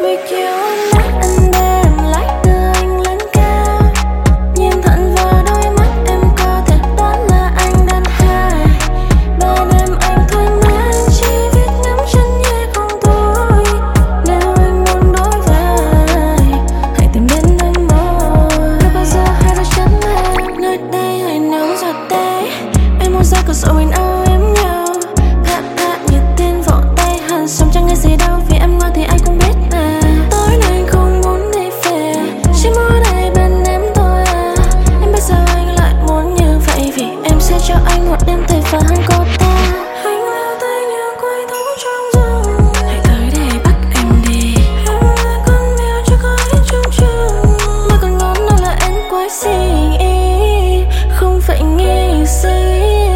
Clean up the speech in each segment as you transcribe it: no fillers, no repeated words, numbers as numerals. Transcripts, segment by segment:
with you all night and day. Em like đưa anh lên cao, nhìn thẳng vào đôi mắt em có thể đoán là anh đang high. Bên em anh thôi nên chỉ biết ngắm chân nhẹ không thôi. Nếu anh muốn đổi vai, hãy tìm đến anh more. Đâu bao giờ hai đôi chân em nơi đây hãy nấu giọt đây. Em muốn ra cửa sổ mình âu yếm nhau, pat pat như tên vỗ tay hẳn sống chẳng nghe gì đâu vì em ngoan thì anh cũng biết mà. Tối nay anh không muốn đi về, chỉ muốn ở bên em thôi à. Em biết sao anh lại muốn như vậy vì em sẽ cho anh một đêm tuyệt vời hơn cô ta. Anh leo tay như quay thấu trong rừng, hãy tới đây bắt em đi. Em là con mèo chưa có hết trong trường, mà còn ngón nào là em quái gì, không phải nghĩ gì.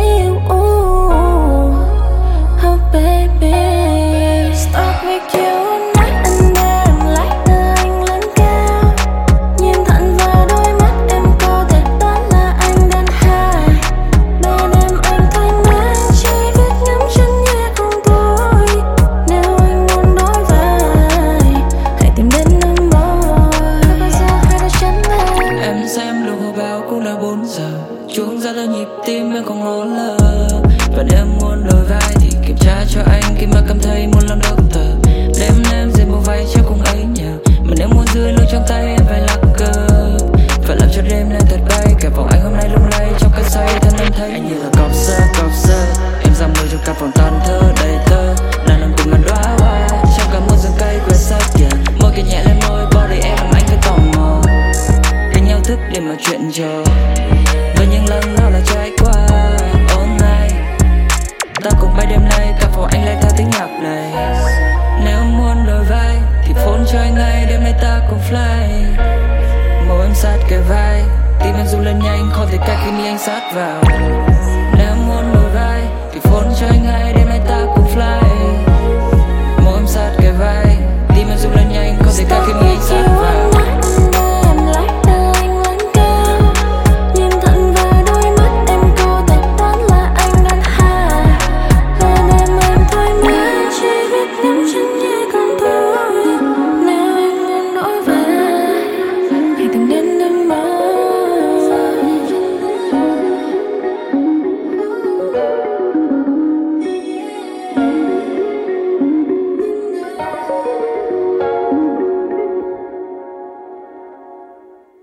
Oh baby, stop with you all night and day. Em like đưa anh lên cao, nhìn thẳng vào đôi mắt em có thể đoán là anh đang high. Bên em anh thôi nên chỉ biết ngắm chân nhẹ không thôi. Nếu anh muốn đổi vai, hãy tìm đến anh more. Đâu bao giờ hai đôi chân em. Em xem đồng hồ báo cũng đã 4 giờ, chuông ra là nhịp tim em không ngó lơ. Và nếu em muốn đổi vai thì kiểm tra cho anh khi mà cảm thấy muốn làm doctor. Đêm em dệt một váy cho cùng ấy nhờ, mà nếu muốn dưới lôi trong tay em phải lắc cơ. Phải làm cho đêm nay thật bay, cả vòng anh hôm nay lung lay trong cơn say thân em thấy anh như là cọp sơ. Em ra mưa trong căn phòng toàn thơ đầy tơ, đàn ông cùng ngàn đóa hoa trong cả muôn rừng cây quê sắc kìa. Môi kia nhẹ lên môi body em làm anh thấy tò mò, đánh nhau thức để mà chuyện trò với những lần lo là trải qua. All night ta cùng bay đêm nay, cả phòng anh lại theo tiếng nhạc này. Nếu muốn đổi vai thì phone cho anh ngay, đêm nay ta cùng fly. Màu em sát kề vai, tim em rung lên nhanh, không thể cách khi anh sát vào.